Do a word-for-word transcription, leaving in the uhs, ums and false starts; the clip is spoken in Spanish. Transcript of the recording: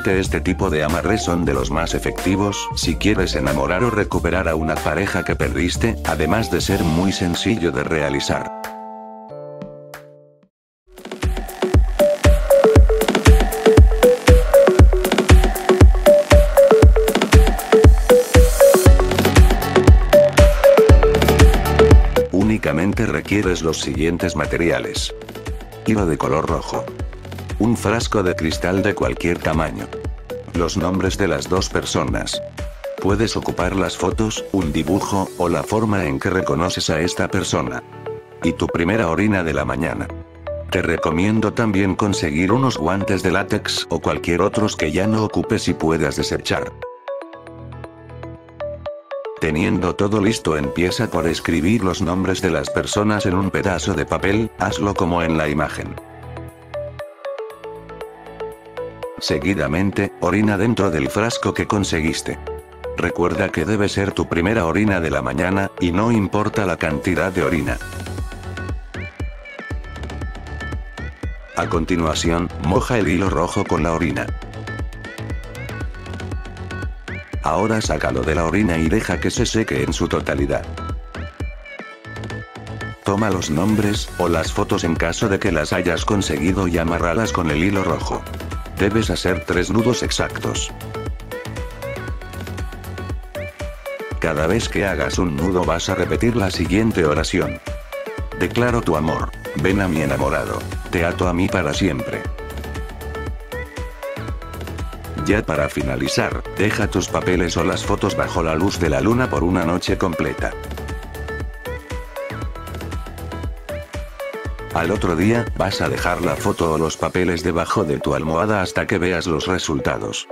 Realmente este tipo de amarres son de los más efectivos si quieres enamorar o recuperar a una pareja que perdiste, además de ser muy sencillo de realizar. Únicamente requieres los siguientes materiales. Hilo de color rojo. Un frasco de cristal de cualquier tamaño. Los nombres de las dos personas. Puedes ocupar las fotos, un dibujo, o la forma en que reconoces a esta persona. Y tu primera orina de la mañana. Te recomiendo también conseguir unos guantes de látex o cualquier otros que ya no ocupes y puedas desechar. Teniendo todo listo, empieza por escribir los nombres de las personas en un pedazo de papel, hazlo como en la imagen. Seguidamente, orina dentro del frasco que conseguiste. Recuerda que debe ser tu primera orina de la mañana, y no importa la cantidad de orina. A continuación, moja el hilo rojo con la orina. Ahora sácalo de la orina y deja que se seque en su totalidad. Toma los nombres, o las fotos en caso de que las hayas conseguido, y amárralas con el hilo rojo. Debes hacer tres nudos exactos. Cada vez que hagas un nudo vas a repetir la siguiente oración. Declaro tu amor, ven a mi enamorado, te ato a mí para siempre. Ya para finalizar, deja tus papeles o las fotos bajo la luz de la luna por una noche completa. Al otro día, vas a dejar la foto o los papeles debajo de tu almohada hasta que veas los resultados.